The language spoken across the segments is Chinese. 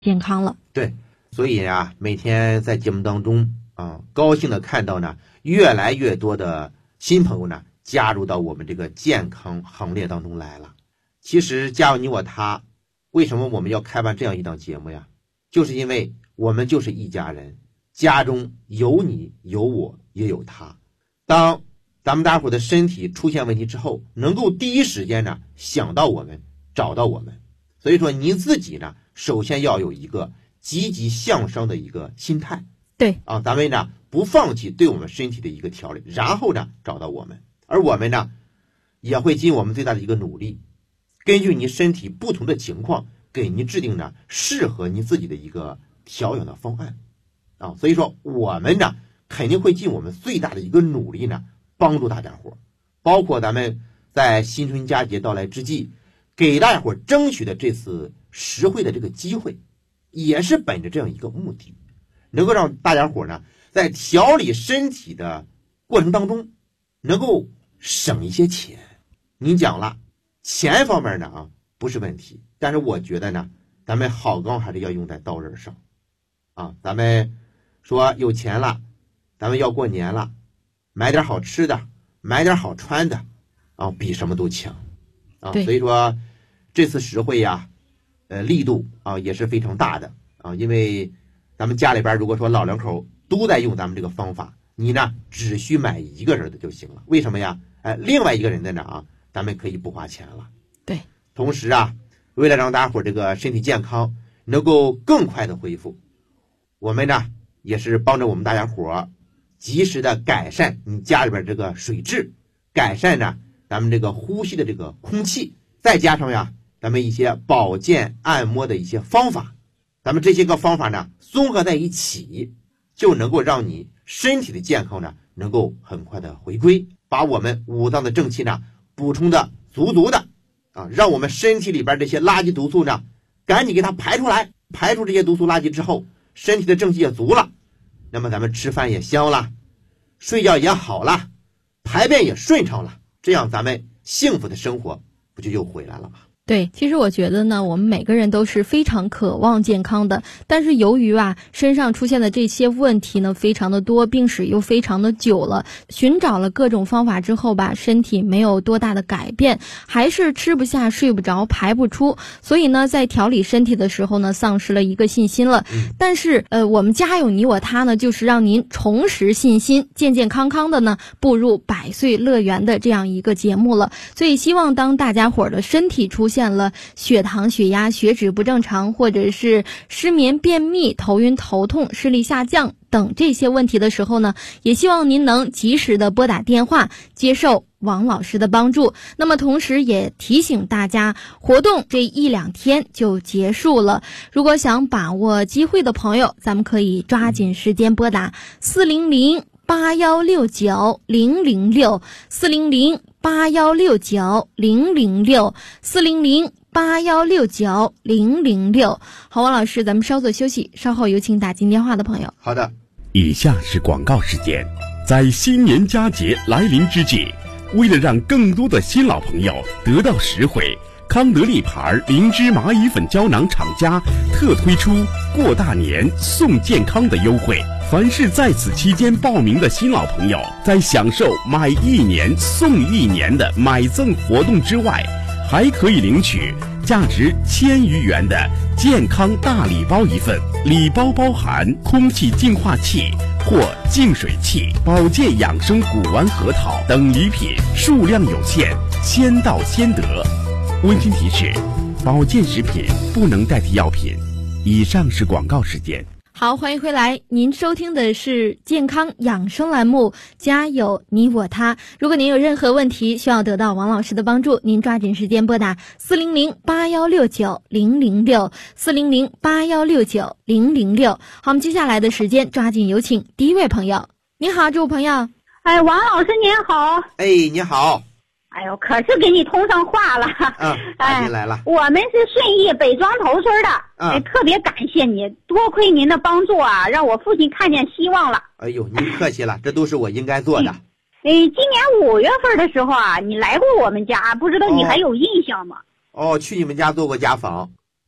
健康了。 对，所以啊，每天在节目当中高兴的看到呢，越来越多的新朋友呢加入到我们这个健康行列当中来了。其实加入你我他，为什么我们要开办这样一档节目呀？就是因为我们就是一家人，家中有你有我也有他。当咱们大伙的身体出现问题之后，能够第一时间呢想到我们，找到我们。所以说您自己呢，首先要有一个积极向上的一个心态。 对咱们呢不放弃对我们身体的一个调理，然后呢找到我们，而我们呢也会尽我们最大的一个努力，根据你身体不同的情况，给您制定呢适合你自己的一个调养的方案所以说我们呢肯定会尽我们最大的一个努力呢，帮助大家伙，包括咱们在新春佳节到来之际，给大家伙争取的这次实惠的这个机会，也是本着这样一个目的，能够让大家伙呢在调理身体的过程当中能够省一些钱。您讲了钱方面呢不是问题，但是我觉得呢咱们好钢还是要用在刀刃上咱们说有钱了，咱们要过年了，买点好吃的，买点好穿的比什么都强所以说这次实惠呀力度也是非常大的因为咱们家里边如果说老两口都在用咱们这个方法，你呢只需买一个人的就行了。为什么呀？另外一个人的呢咱们可以不花钱了。 对， 同时为了让大家伙这个身体健康能够更快的恢复，我们呢也是帮着我们大家伙及时的改善你家里边这个水质，改善呢咱们这个呼吸的这个空气，再加上咱们一些保健按摩的一些方法，咱们这些个方法呢综合在一起，就能够让你身体的健康呢能够很快的回归，把我们五脏的正气呢补充的足足的让我们身体里边这些垃圾毒素呢赶紧给它排出来，排出这些毒素垃圾之后，身体的正气也足了，那么咱们吃饭也香了，睡觉也好了，排便也顺畅了，这样咱们幸福的生活不就又回来了吗？ 对，其实我觉得呢，我们每个人都是非常渴望健康的，但是由于身上出现的这些问题呢非常的多，病史又非常的久了，寻找了各种方法之后身体没有多大的改变，还是吃不下睡不着排不出，所以呢在调理身体的时候呢丧失了一个信心了。但是我们家有你我他呢，就是让您重拾信心，健健康康的呢步入百岁乐园的这样一个节目了。所以希望当大家伙的身体出现了血糖、血压、血脂不正常，或者是失眠、便秘、头晕、头痛、视力下降等这些问题的时候呢，也希望您能及时的拨打电话接受王老师的帮助。那么同时也提醒大家，活动这1-2天就结束了，如果想把握机会的朋友，咱们可以抓紧时间拨打400-8169-006，400-8169-006，400-8169-006。好，王老师，咱们稍作休息，稍后有请打进电话的朋友。 好的。 以下是广告时间。在新年佳节来临之际，为了让更多的新老朋友得到实惠，康德利牌灵芝蚂蚁粉胶囊厂家特推出过大年送健康的优惠。凡是在此期间报名的新老朋友，在享受买1年送1年的买赠活动之外，还可以领取价值1000余元的健康大礼包一份，礼包包含空气净化器或净水器、保健养生古丸核桃等礼品，数量有限，先到先得。温馨提示：保健食品不能代替药品。以上是广告时间。 好，欢迎回来，您收听的是健康养生栏目，家有你我他。如果您有任何问题需要得到王老师的帮助，您抓紧时间拨打400-8169-006，400-8169-006。好，我们接下来的时间抓紧有请第一位朋友。你好，这位朋友。 王老师您好。 你好。 哎呦，可是给你通上话了。 打进来了。 我们是顺义北庄头村的。特别感谢你，多亏您的帮助让我父亲看见希望了。 哎呦，您客气了，这都是我应该做的。 今年5月份的时候你来过我们家，不知道你还有印象吗？ 去你们家做过家访。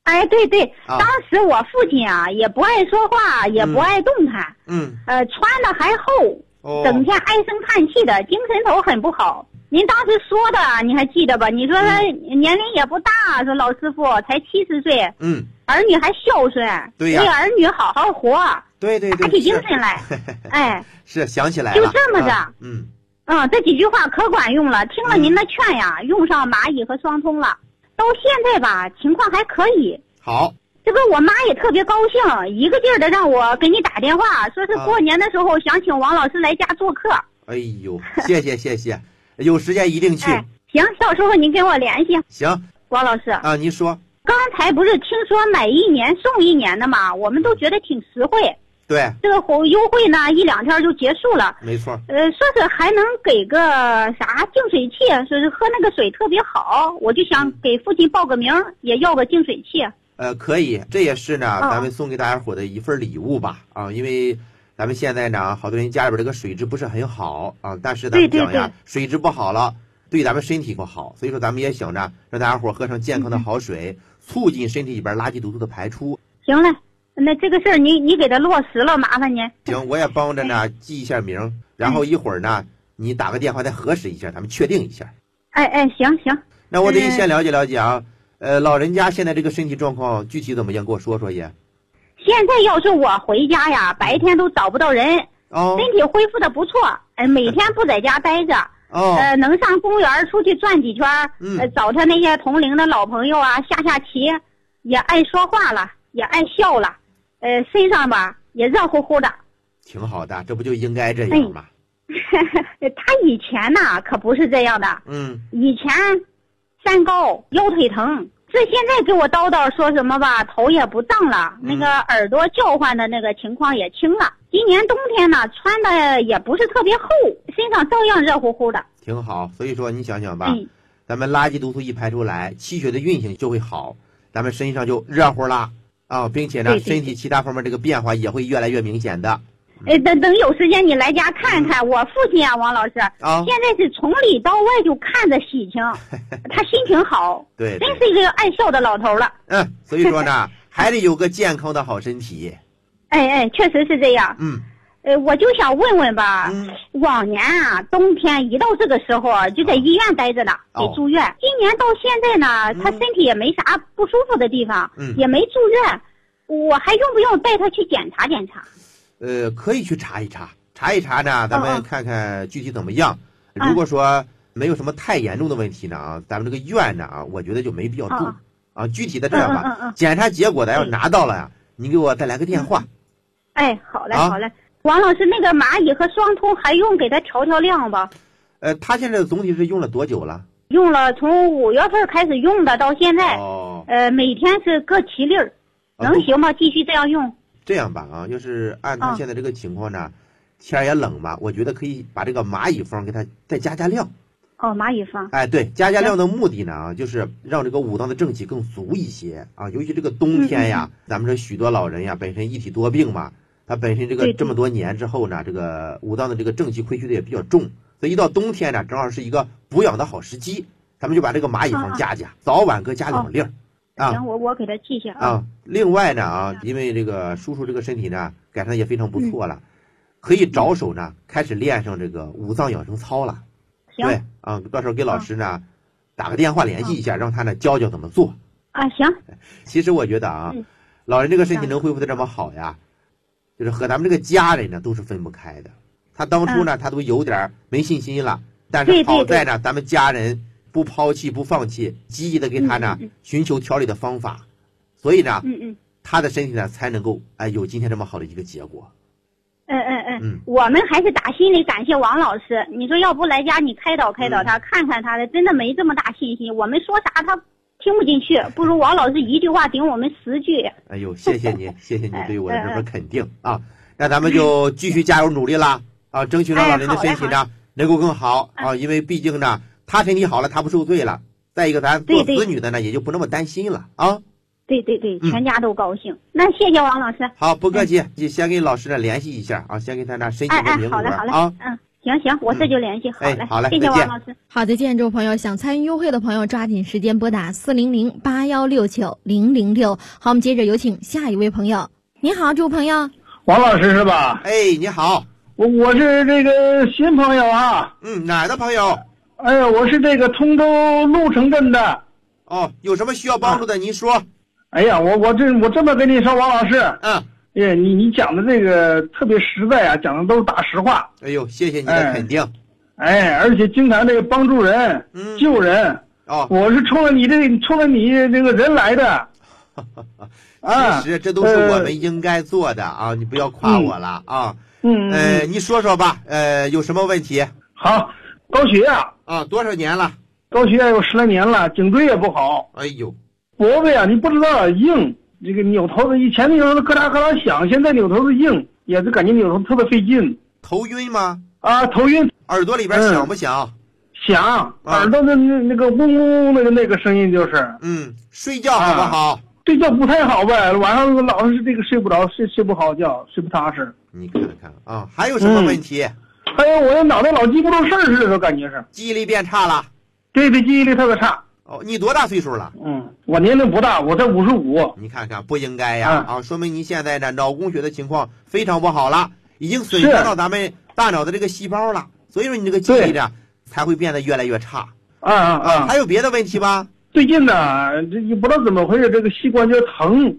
哎，对对， 啊当时我父亲啊也不爱说话，也不爱动弹，穿的还厚，整天唉声叹气的，精神头很不好。您当时说的你还记得吧？你说他年龄也不大，说老师傅才70岁，儿女还孝顺， 对呀， 为儿女好好活， 对对对， 打起精神来，哎， 是想起来了， 就这么着，这几句话可管用了。听了您的劝呀，用上蚂蚁和双通了，到现在吧，情况还可以。 好， 这个我妈也特别高兴，一个劲儿的让我给你打电话，说是过年的时候想请王老师来家做客。 哎呦，谢谢谢谢，有时间一定去。 行，到时候您跟我联系。 行， 王老师啊，您说。 刚才不是听说买1年送1年的吗？我们都觉得挺实惠。 对， 这个优惠呢1、2天就结束了。 没错。 说是还能给个啥净水器，说是喝那个水特别好，我就想给父亲报个名，也要个净水器。 可以，这也是呢，咱们送给大家伙的一份礼物吧。因为咱们现在呢，好多人家里边这个水质不是很好啊，但是咱们讲呀，水质不好了，对咱们身体不好，所以说咱们也想着让大家伙喝上健康的好水，促进身体里边垃圾毒素的排出。 行嘞，那这个事儿你给他落实了，麻烦您。 行，我也帮着呢记一下名，然后一会儿呢你打个电话再核实一下，咱们确定一下。 行。 那我得先了解了解啊，老人家现在这个身体状况具体怎么样？给我说说也。 现在要是我回家呀，白天都找不到人，身体恢复的不错，每天不在家待着，能上公园出去转几圈，找他那些同龄的老朋友啊下棋，也爱说话了，也爱笑了，身上吧也热乎乎的， 挺好的，这不就应该这样吗？ 他以前呐可不是这样的，以前三高腰腿疼。这现在给我叨叨说什么吧，头也不胀了，那个耳朵叫唤的那个情况也轻了。今年冬天呢，穿的也不是特别厚，身上照样热乎乎的， 挺好。所以说你想想吧，咱们垃圾毒素一排出来，气血的运行就会好，咱们身上就热乎了啊，并且呢，身体其他方面这个变化也会越来越明显的。 等有时间你来家看看我父亲啊，王老师现在是从里到外就看着喜庆，他心情好， 对， 真是一个爱笑的老头了。 所以说呢，还得有个健康的好身体。 确实是这样。我就想问问吧，往年啊，冬天一到这个时候就在医院待着呢，得住院。今年到现在呢，他身体也没啥不舒服的地方，也没住院，我还用不用带他去检查检查？ 可以去查一查呢，咱们看看具体怎么样。如果说没有什么太严重的问题呢咱们这个院呢我觉得就没必要住具体的这样吧，检查结果咱要拿到了呀，你给我再来个电话。 好嘞好嘞。王老师，那个蚂蚁和双通还用给他调量吧？ 他现在总体是用了多久了？ 用了从5月份开始用的，到现在每天是各7粒儿，能行吗？继续这样用？ 这样吧要是按他现在这个情况呢，天也冷嘛，我觉得可以把这个蚂蚁方给他再加量。 蚂蚁方。 对，加量的目的呢就是让这个五脏的正气更足一些尤其这个冬天呀，咱们这许多老人呀本身一体多病嘛，他本身这么多年之后呢，这个五脏的这个正气亏虚的也比较重，所以一到冬天呢，正好是一个补养的好时机，咱们就把这个蚂蚁方加，早晚各加2粒。 行，我给他记下另外呢因为这个叔叔这个身体呢改善也非常不错了，可以着手呢开始练上这个五脏养生操了。对到时候给老师呢打个电话联系一下，让他呢教怎么做。 行。 其实我觉得老人这个身体能恢复的这么好呀，就是和咱们这个家人呢都是分不开的。他当初呢他都有点没信心了，但是好在呢咱们家人不抛弃不放弃，积极的给他呢寻求调理的方法，所以呢他的身体呢才能够有今天这么好的一个结果。 我们还是打心里感谢王老师，你说要不来家你开导他，看看他的，真的没这么大信心，我们说啥他听不进去，不如王老师一句话顶我们10句。 谢谢你谢谢你对我的这份肯定那咱们就继续加油努力啦争取让老人的身体呢能够更好因为毕竟呢他身体好了，他不受罪了，再一个咱做子女的呢也就不那么担心了对，全家都高兴。那谢谢王老师。 好，不客气，你先给老师呢联系一下先给他那申请个名额好嘞行，我这就联系。好嘞， 好嘞， 谢谢王老师。 好，再见，这位朋友，想参与优惠的朋友抓紧时间拨打400-8169-006。好，我们接着有请下一位朋友。你好，这位朋友。 王老师是吧？ 你好。 我是这个新朋友啊。 哪儿的朋友？ 我是这个通州鹿城镇的。 有什么需要帮助的您说。 我这么跟你说，王老师。你讲的这个特别实在啊，讲的都是大实话。 谢谢你的肯定。 而且经常这个帮助人，救人。我是冲着你这个人来的。 其实这都是我们应该做的啊，你不要夸我了啊。你说说吧，有什么问题？ 好，高血压多少年了？ 高血压有10来年了，颈椎也不好。脖子呀，你不知道硬。这个扭头子以前扭头子咯哒咯哒响，现在扭头子硬，也是感觉扭头特别费劲。 头晕吗？ 头晕。 耳朵里边响不响？ 响，耳朵的那个嗡嗡嗡那个声音就是。 睡觉好不好？ 睡觉不太好呗，晚上老是这个睡不着，睡不好觉，睡不踏实。 你看看啊，还有什么问题？ 还有我的脑袋老记不住事儿似的，都感觉是。 记忆力变差了？ 对，记忆力特别差。 你多大岁数了？ 我年龄不大，我才55。 你看看，不应该呀！说明您现在呢脑供血的情况非常不好了，已经损伤到咱们大脑的这个细胞了，所以说你这个记忆力才会变得越来越差。还有别的问题吗？ 最近呢，这也不知道怎么回事，这个膝关节疼。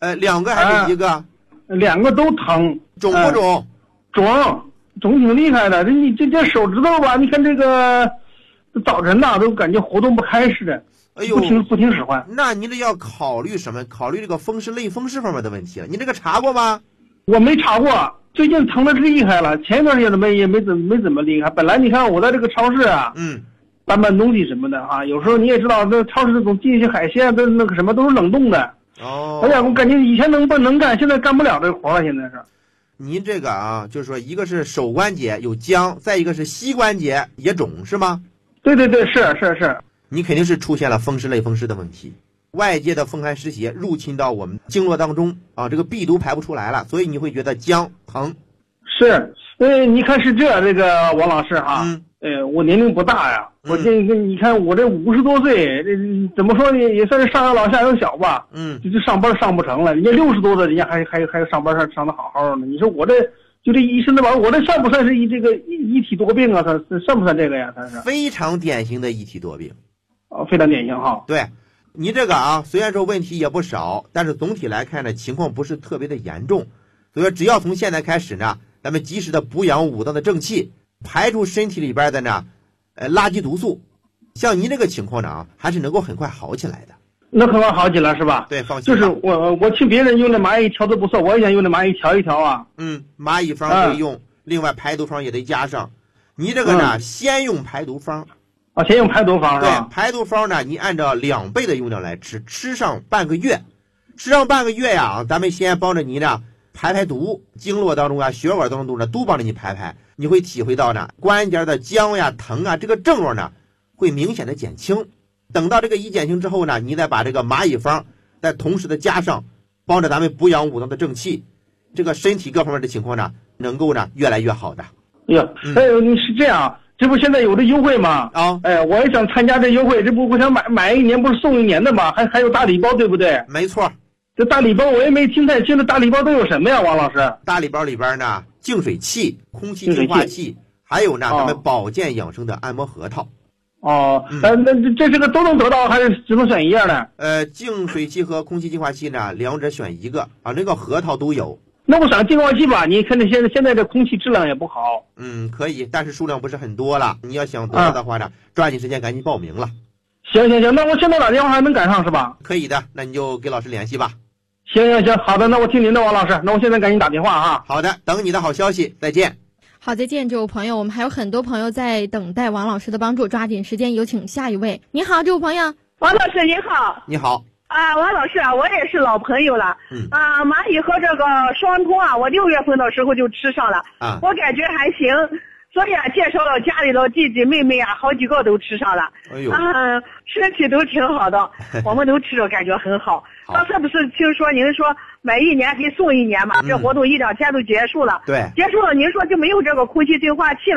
2个还是1个 ？2个都疼。 肿不肿？ 肿挺厉害的。你这手指头吧，你看这个。早晨呐，都感觉活动不开似的，不听使唤。 那您这要考虑什么？考虑这个风湿类风湿方面的问题了。你这个查过吗？ 我没查过，最近疼的厉害了。前一段时间也没怎么厉害。本来你看我在这个超市啊，搬东西什么的啊，有时候你也知道，那超市总进一些海鲜，都那个什么都是冷冻的。我感觉以前能干，现在干不了这个活了。现在是。 您这个就是说，一个是手关节有僵，再一个是膝关节也肿，是吗？ 对，是， 你肯定是出现了风湿类风湿的问题，外界的风寒湿邪入侵到我们经络当中这个病毒排不出来了，所以你会觉得僵疼。 是，你看是这个王老师哈，我年龄不大呀，我你看我这50多岁，这怎么说呢，也算是上有老下有小吧，就上班上不成了，人家60多的人家还上班上的好好的，你说我这。就这一身的吧，我这算不算是这个一体多病啊？它算不算这个呀？它是非常典型的一体多病， 非常典型哈。 对，你这个虽然说问题也不少，但是总体来看呢，情况不是特别的严重。所以说，只要从现在开始呢，咱们及时的补养五脏的正气，排出身体里边的呢，垃圾毒素，像您这个情况呢还是能够很快好起来的。 那很快好起来是吧？ 对，放心。 就是我听别人用的蚂蚁调的不错，我也想用的蚂蚁调一调啊。 蚂蚁方可以用，另外排毒方也得加上。你这个呢，先用排毒方。 先用排毒方是吧？ 对，排毒方呢，你按照2倍的用量来吃，吃上半个月。吃上半个月呀，咱们先帮着你呢排毒，经络当中血管当中呢都帮着你排，你会体会到呢关节的僵呀、疼这个症状呢会明显的减轻。等到这个一减轻之后呢，你再把这个蚂蚁方再同时的加上，帮着咱们补养五脏的正气，这个身体各方面的情况呢，能够呢越来越好的。 你是这样，这不现在有这优惠吗？我也想参加这优惠，这不我想买1年不是送1年的吗？还有大礼包，对不对？ 没错。 这大礼包我也没听太清，这大礼包都有什么呀，王老师？ 大礼包里边呢，净水器、空气净化器，还有呢咱们保健养生的按摩核桃。 那这个都能得到，还是只能选一样的？ 净水器和空气净化器呢，2者选一个那个核桃都有。 那我想净化器吧，你看这现在这空气质量也不好。 可以，但是数量不是很多了。你要想得到的话呢，抓紧时间赶紧报名了。 行，那我现在打电话还能赶上是吧？ 可以的，那你就给老师联系吧。 行，好的，那我听您的，王老师，那我现在赶紧打电话啊。 好的，等你的好消息，再见。 好，再见，这位朋友，我们还有很多朋友在等待王老师的帮助，抓紧时间，有请下一位。你好，这位朋友。 王老师您好。 你好。 王老师我也是老朋友了。蚂蚁和这个双通我6月份的时候就吃上了。我感觉还行。所以介绍了家里的弟弟妹妹好几个都吃上了。身体都挺好的，我们都吃着感觉很好。刚才不是听说您说买1年可以送1年嘛？这活动1-2天都结束了。 对， 结束了，您说就没有这个空气净化器了。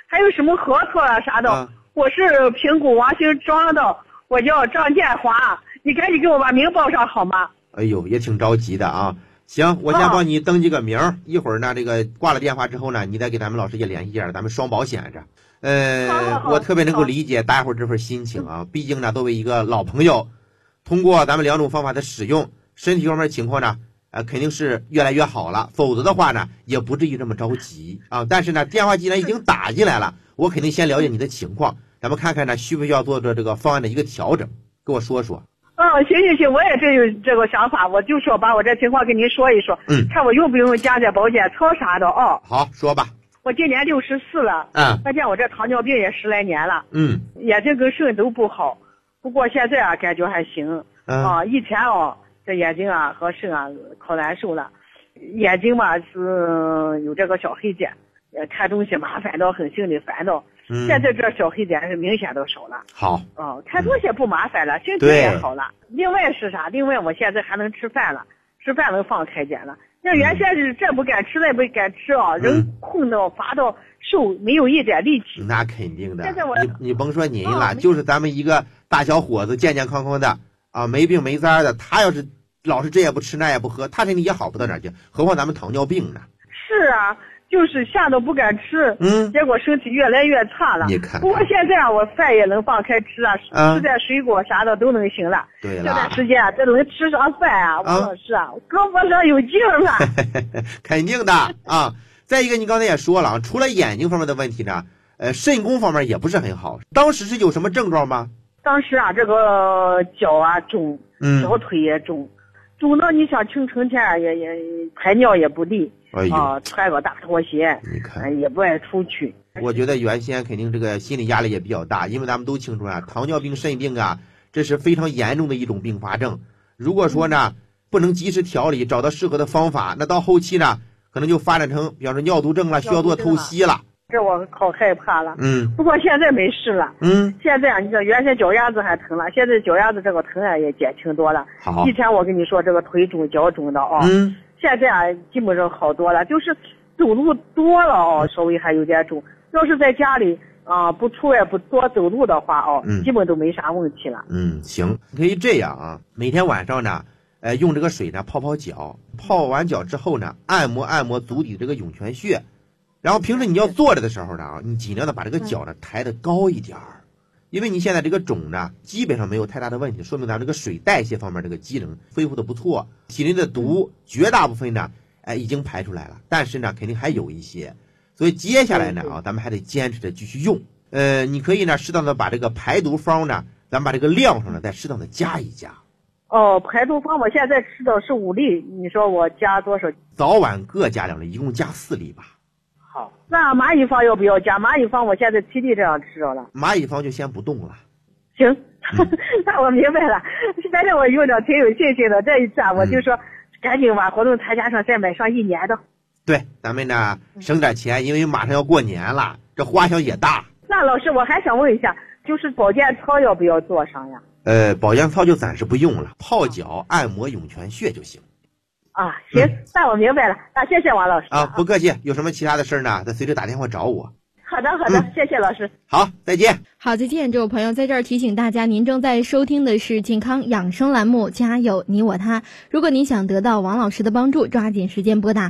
还有什么核桃啊啥的。我是平谷王姓庄的，我叫张建华，你赶紧给我把名报上好吗？ 哎呦，也挺着急的啊。行，我先帮你登记个名，一会儿呢，这个挂了电话之后呢，你再给咱们老师也联系一下，咱们双保险着。我特别能够理解大家伙这份心情啊，毕竟呢，作为一个老朋友，通过咱们2种方法的使用，身体方面情况呢，肯定是越来越好了，否则的话呢，也不至于这么着急啊。但是呢，电话既然已经打进来了，我肯定先了解你的情况，咱们看看呢，需不需要做这个方案的一个调整，跟我说说。 行，我也有这个想法，我就说把我这情况跟您说一说，看我用不用加点保险套啥的啊。 好，说吧。 我今年64了，发现我这糖尿病也10来年了，眼睛跟肾都不好，不过现在啊感觉还行，以前这眼睛啊和肾啊可难受了，眼睛嘛是有这个小黑点，看东西麻烦到很心里烦恼。现在这小黑点是明显的少了。 好， 看东西不麻烦了，身体也好了。另外是啥？另外我现在还能吃饭了，吃饭能放开点了。那原先是这不敢吃那不敢吃啊，人困到乏到瘦，没有一点力气。 那肯定的。现在你甭说您了，就是咱们一个大小伙子，健健康康的啊，没病没灾的，他要是老是这也不吃那也不喝，他身体也好不到哪去，何况咱们糖尿病呢？ 是啊。就是吓得不敢吃，结果身体越来越差了。 你看， 不过现在我饭也能放开吃啊，吃点水果啥的都能行了。 对了， 这段时间这能吃上饭啊，王老师啊，胳膊上有劲了。 肯定的啊。再一个，你刚才也说了，除了眼睛方面的问题呢，肾功方面也不是很好。当时是有什么症状吗？ 当时啊，这个脚啊肿，小腿也肿。肿到你想成天也排尿也不利，穿个大拖鞋， 你看也不爱出去。 我觉得原先肯定这个心理压力也比较大，因为咱们都清楚啊，糖尿病、肾病啊，这是非常严重的一种并发症。如果说呢不能及时调理，找到适合的方法，那到后期呢可能就发展成，比方说尿毒症了，需要做透析了。 这我可害怕了。不过现在没事了。现在你这原先脚丫子还疼了，现在脚丫子这个疼啊也减轻多了。 好， 以前我跟你说这个腿肿脚肿的现在啊基本上好多了，就是走路多了稍微还有点肿。要是在家里不出外不多走路的话基本都没啥问题了。 行，可以这样啊，每天晚上呢用这个水呢泡泡脚，泡完脚之后呢按摩足底这个涌泉穴。然后平时你要坐着的时候呢，你尽量的把这个脚呢抬得高一点儿，因为你现在这个肿呢基本上没有太大的问题，说明咱这个水代谢方面这个机能恢复的不错，体内的毒绝大部分呢已经排出来了，但是呢肯定还有一些，所以接下来呢咱们还得坚持着继续用。你可以呢适当的把这个排毒方呢，咱们把这个量上呢再适当的加一加。 排毒方我现在吃的是5粒，你说我加多少？ 早晚各加2粒，一共加4粒吧。 好，那蚂蚁方要不要加？蚂蚁方我现在7粒这样吃着了。 蚂蚁方就先不动了。 行，那我明白了。反正我用着挺有信心的，这一次我就说赶紧把活动参加上，再买上1年的。 对，咱们呢省点钱，因为马上要过年了，这花销也大。 那老师，我还想问一下，就是保健操要不要做上呀？ 保健操就暂时不用了，泡脚、按摩涌泉穴就行。 行，那我明白了，那谢谢王老师不客气，有什么其他的事呢再随时打电话找我。 好的，谢谢老师。 好，再见。 好，再见。这位朋友在这儿提醒大家，您正在收听的是健康养生栏目，家有你我他。如果您想得到王老师的帮助，抓紧时间拨打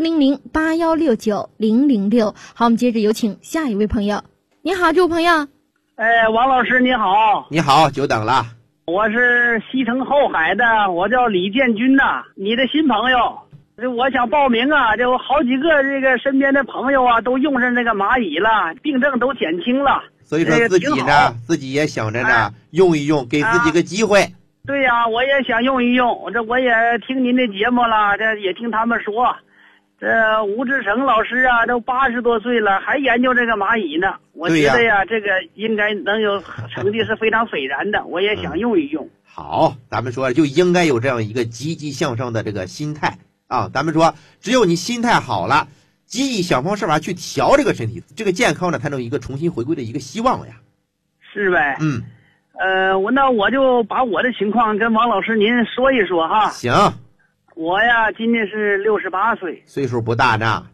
400-8169-006。好，我们接着有请下一位朋友。你好，这位朋友。 王老师你好。 你好，久等了。 我是西城后海的，我叫李建军呐，你的新朋友。我想报名啊，就好几个这个身边的朋友啊，都用上这个蚂蚁了，病症都减轻了。 所以说自己呢，自己也想着呢，用一用，给自己个机会。 对呀，我也想用一用。我也听您的节目了，这也听他们说，这吴志成老师啊，都80多岁了，还研究这个蚂蚁呢。我觉得呀，这个应该能有成绩是非常斐然的，我也想用一用。 好，咱们说就应该有这样一个积极向上的这个心态啊。咱们说，只有你心态好了，积极想方设法去调这个身体，这个健康呢，才能有一个重新回归的一个希望呀。 是呗。那我就把我的情况跟王老师您说一说哈。 行。 我呀，今年是68岁， 岁数不大呢。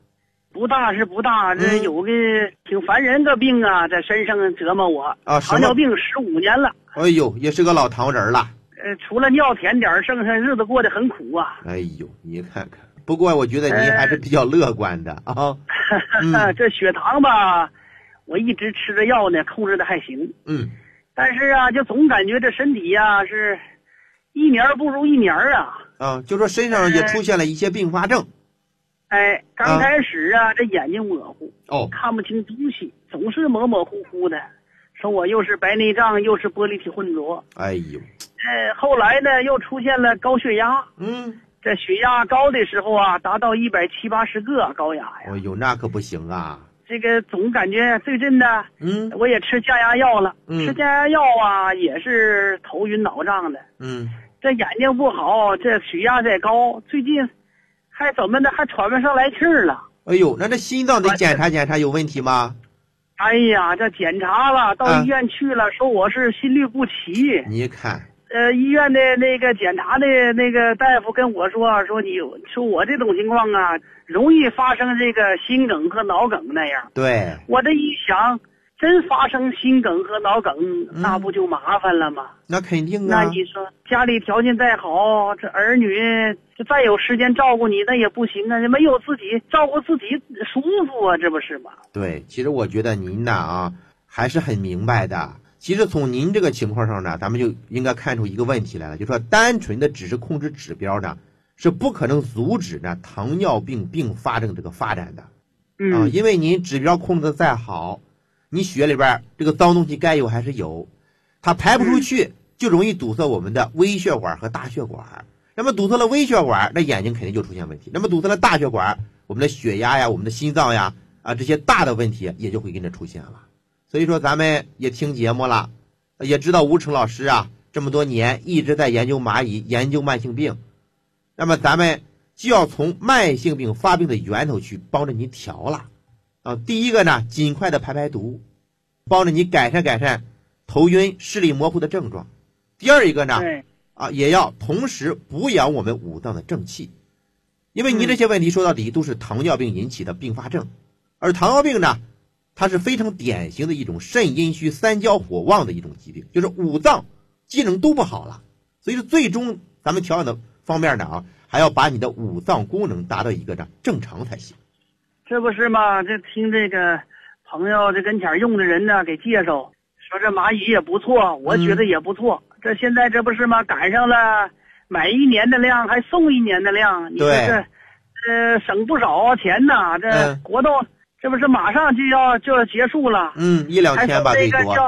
不大是不大，这有个挺烦人的病啊，在身上折磨我啊，糖尿病15年了。 哎呦，也是个老糖人了。 除了尿甜点，剩下日子过得很苦啊。 哎呦，你看看。不过我觉得您还是比较乐观的啊。 这血糖吧，我一直吃着药呢，控制的还行。但是啊，就总感觉这身体呀是一年不如一年啊。 就说身上也出现了一些并发症。 刚开始啊，这眼睛模糊，看不清东西，总是模模糊糊的。说我又是白内障，又是玻璃体混浊。 哎呦， 后来呢，又出现了高血压。这血压高的时候啊，达到170、180个高压呀。 哎呦，那可不行啊。 这个总感觉最近呢，我也吃降压药了，吃降压药啊，也是头晕脑胀的。这眼睛不好，这血压再高，最近还怎么的，还喘不上来气儿了。 哎呦，那这心脏得检查检查，有问题吗？ 哎呀，这检查了，到医院去了，说我是心律不齐。 你看， 医院的那个检查的那个大夫跟我说，说我这种情况啊，容易发生这个心梗和脑梗那样。 对， 我这一想，真发生心梗和脑梗，那不就麻烦了吗？ 那肯定啊。 那你说家里条件再好，这儿女这再有时间照顾你，那也不行啊！没有自己照顾自己舒服啊，这不是吗？ 对，其实我觉得您呢还是很明白的。其实从您这个情况上呢，咱们就应该看出一个问题来了，就是说单纯的只是控制指标呢，是不可能阻止呢糖尿病并发症这个发展的。因为您指标控制的再好，你血里边这个脏东西该有还是有，它排不出去，就容易堵塞我们的微血管和大血管。那么堵塞了微血管，那眼睛肯定就出现问题。那么堵塞了大血管，我们的血压呀，我们的心脏呀，这些大的问题也就会跟着出现了。所以说咱们也听节目了，也知道吴成老师啊这么多年一直在研究蚂蚁，研究慢性病。那么咱们就要从慢性病发病的源头去帮着你调了。第一个呢，尽快的排毒，帮着你改善头晕视力模糊的症状。第二一个呢，也要同时补养我们五脏的正气，因为你这些问题说到底都是糖尿病引起的并发症。而糖尿病呢，它是非常典型的一种肾阴虚三焦火旺的一种疾病，就是五脏机能都不好了。所以说最终咱们调养的方面呢还要把你的五脏功能达到一个正常才行。 这不是吗？这听这个朋友这跟前用的人呢给介绍，说这蚂蚁也不错，我觉得也不错。这现在这不是吗？赶上了买1年的量还送1年的量，你说这省不少钱呐。这活动这不是马上就要结束了 ，1-2天吧，最多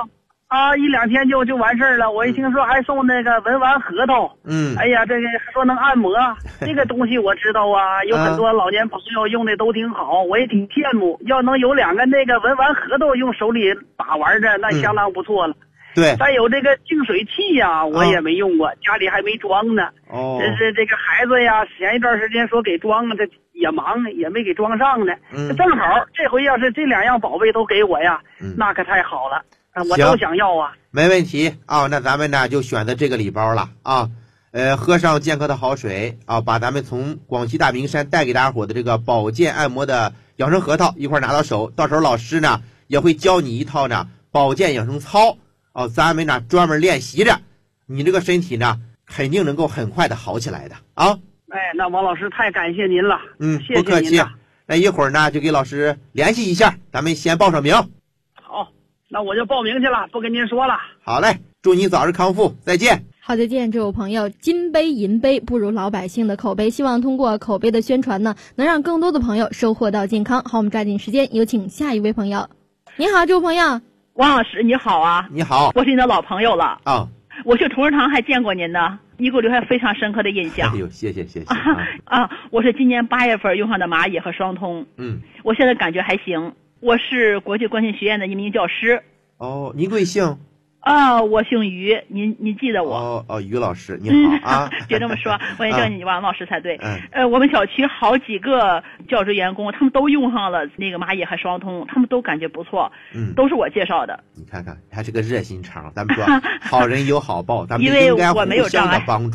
1-2天就完事儿了。我一听说还送那个文玩核桃，哎呀，这个说能按摩，这个东西我知道啊，有很多老年朋友用的都挺好，我也挺羡慕。要能有2个那个文玩核桃用手里把玩的，那相当不错了。 对， 再有这个净水器呀，我也没用过，家里还没装呢。这是这个孩子呀，前一段时间说给装了，这也忙也没给装上呢。正好这回要是这2样宝贝都给我呀，那可太好了。我都想要啊。 没问题啊，那咱们呢就选择这个礼包了啊。喝上健康的好水啊，把咱们从广西大明山带给大家伙的这个保健按摩的养生核桃一块拿到手，到时候老师呢也会教你一套呢保健养生操咱们呢专门练习着，你这个身体呢肯定能够很快的好起来的啊。 那王老师太感谢您了，谢谢您了。 不客气。那一会儿呢就给老师联系一下，咱们先报上名。 好，那我就报名去了，不跟您说了。 好嘞，祝你早日康复，再见。 好，再见。这位朋友，金杯银杯不如老百姓的口碑，希望通过口碑的宣传呢，能让更多的朋友收获到健康。好，我们抓紧时间有请下一位朋友。你好，这位朋友。 王老师你好啊。 你好， 我是你的老朋友了我去同仁堂还见过您呢，你给我留下非常深刻的印象。 哎呦，谢谢我是今年8月份用上的蚂蚁和双通，我现在感觉还行。我是国际关系学院的一名教师。 您贵姓？ 我姓于，您记得我？ 于老师你好啊。 别这么说，我也叫你王老师才对。我们小区好几个教职员工，他们都用上了那个蚂蚁和双通，他们都感觉不错。都是我介绍的。 你看看，还是个热心肠。咱们说好人有好报，咱们应该互相的帮助嘛。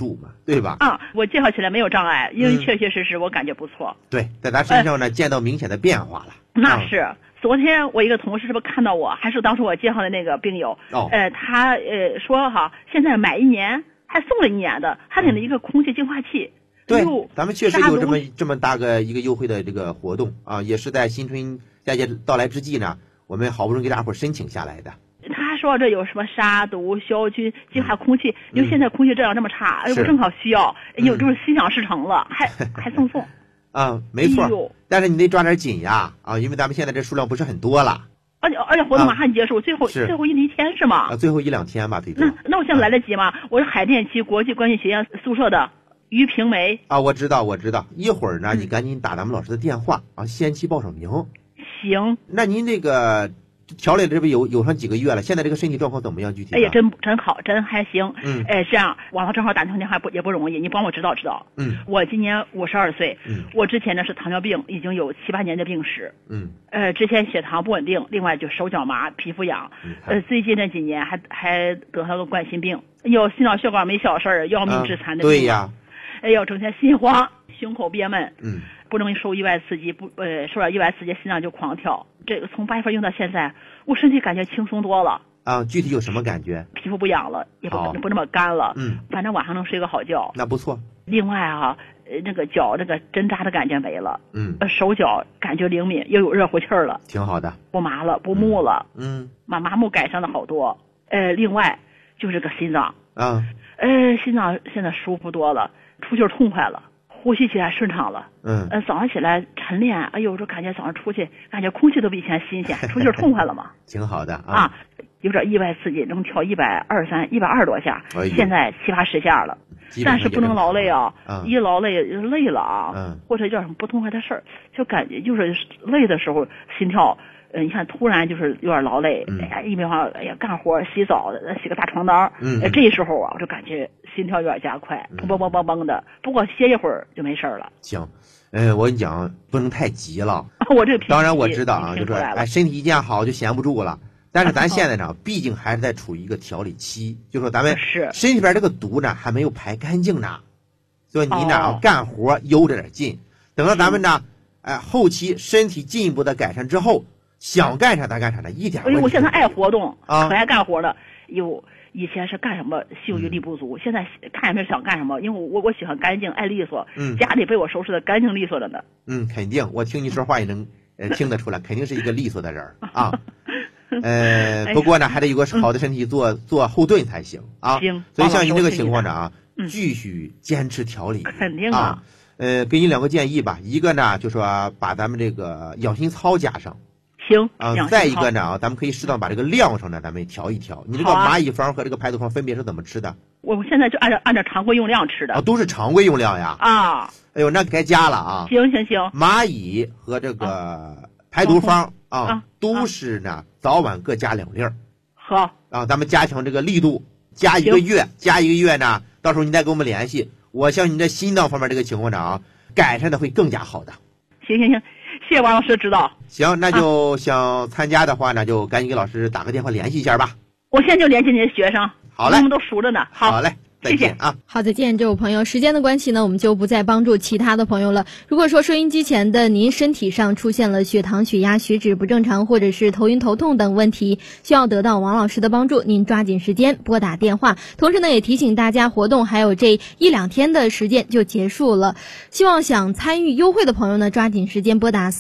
对吧？ 我介绍起来没有障碍，因为确确实实我感觉不错。 对，在他身上呢见到明显的变化了。 那是。昨天我一个同事是不是看到我，还是当时我介绍的那个病友？他说现在买1年还送了1年的，还领了一个空气净化器。 对，咱们确实有这么大一个优惠的这个活动啊，也是在新春佳节到来之际呢，我们好不容易给大伙申请下来的。 他说这有什么杀毒、消菌、净化空气，因为现在空气质量这么差，我正好需要，就是心想事成了，还送。 没错，但是你得抓点紧呀，因为咱们现在这数量不是很多了。而且活动马上结束，最后1-2天是吗？ 最后1-2天吧，最多。 那我现在来得及吗？我是海淀区国际关系学院宿舍的于平梅。 我知道，一会儿呢，你赶紧打咱们老师的电话先期报上名。 行。 那您这个调理这边有上几个月了，现在这个身体状况怎么样？具体？ 真好，真还行。这样网上正好打通电话也不容易，你帮我指导指导。我今年52岁。我之前呢是糖尿病，已经有7-8年的病史。之前血糖不稳定，另外就手脚麻、皮肤痒。最近这几年还得了个冠心病，心脑血管没小事儿，要命致残的病。 对呀。 整天心慌，胸口憋闷。不能受意外刺激，受点意外刺激，心脏就狂跳。这个从8月份用到现在，我身体感觉轻松多了。 具体有什么感觉？ 皮肤不痒了，也不那么干了。反正晚上能睡个好觉。 那不错。 另外那个脚这个针扎的感觉没了。手脚感觉灵敏，又有热乎气儿了。 挺好的。 不麻了，不木了。麻木改善了好多。另外就是个心脏。心脏现在舒服多了，出气痛快了。呼吸起来顺畅了。早上起来晨练，这感觉早上出去，感觉空气都比以前新鲜，出气痛快了嘛。 挺好的有点意外刺激，能跳123、120多下，现在70-80下了。但是不能劳累一劳累累了或者叫什么不痛快的事儿，就感觉就是累的时候心跳。你看，突然就是有点劳累，一没法，干活、洗澡、洗个大床单，这时候我就感觉心跳有点加快，砰砰砰砰砰的。不过歇一会儿就没事了。 行，我跟你讲，不能太急了。 我这个脾气当然我知道就说身体一见好就闲不住了。但是咱现在呢，毕竟还是在处于一个调理期，就说咱们身体里边这个毒呢还没有排干净呢，所以你呢干活悠着点劲，等到咱们呢，后期身体进一步的改善之后。想干啥咱干啥的，一点问题。 我现在爱活动，可爱干活了。以前是干什么性欲力不足，现在看什么想干什么，因为我喜欢干净爱利索，家里被我收拾的干净利索的呢。 肯定，我听你说话也能听得出来，肯定是一个利索的人啊。不过呢，还得有个好的身体做后盾才行啊。 行， 所以像您这个情况呢继续坚持调理。 肯定啊。 给你2个建议吧，一个呢就说把咱们这个养心操加上。 行再一个呢咱们可以适当把这个量上呢咱们调一调。你这个蚂蚁方和这个排毒方分别是怎么吃的？ 我现在就按照常规用量吃的。 都是常规用量呀。哎呦，那该加了啊。 行。 蚂蚁和这个排毒方都是呢早晚各加2粒。 好。 咱们加强这个力度，加1个月呢，到时候你再跟我们联系，我相信你在心脏方面这个情况呢改善的会更加好的。 行，谢谢王老师指导。 行，那就想参加的话呢，就赶紧给老师打个电话联系一下吧。 我现在就联系你的学生。 好嘞， 他们都熟着呢。 好嘞。再见啊！ 好，再见，这位朋友。时间的关系呢，我们就不再帮助其他的朋友了。如果说收音机前的您身体上出现了血糖、血压、血脂不正常，或者是头晕头痛等问题，需要得到王老师的帮助，您抓紧时间拨打电话。同时呢，也提醒大家，活动还有这1-2天的时间就结束了。希望想参与优惠的朋友呢，抓紧时间拨打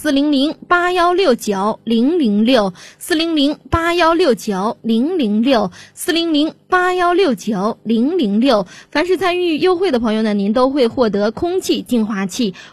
400-8169-006 400-8169-006 400-8169-006。凡是参与优惠的朋友呢，您都会获得空气净化器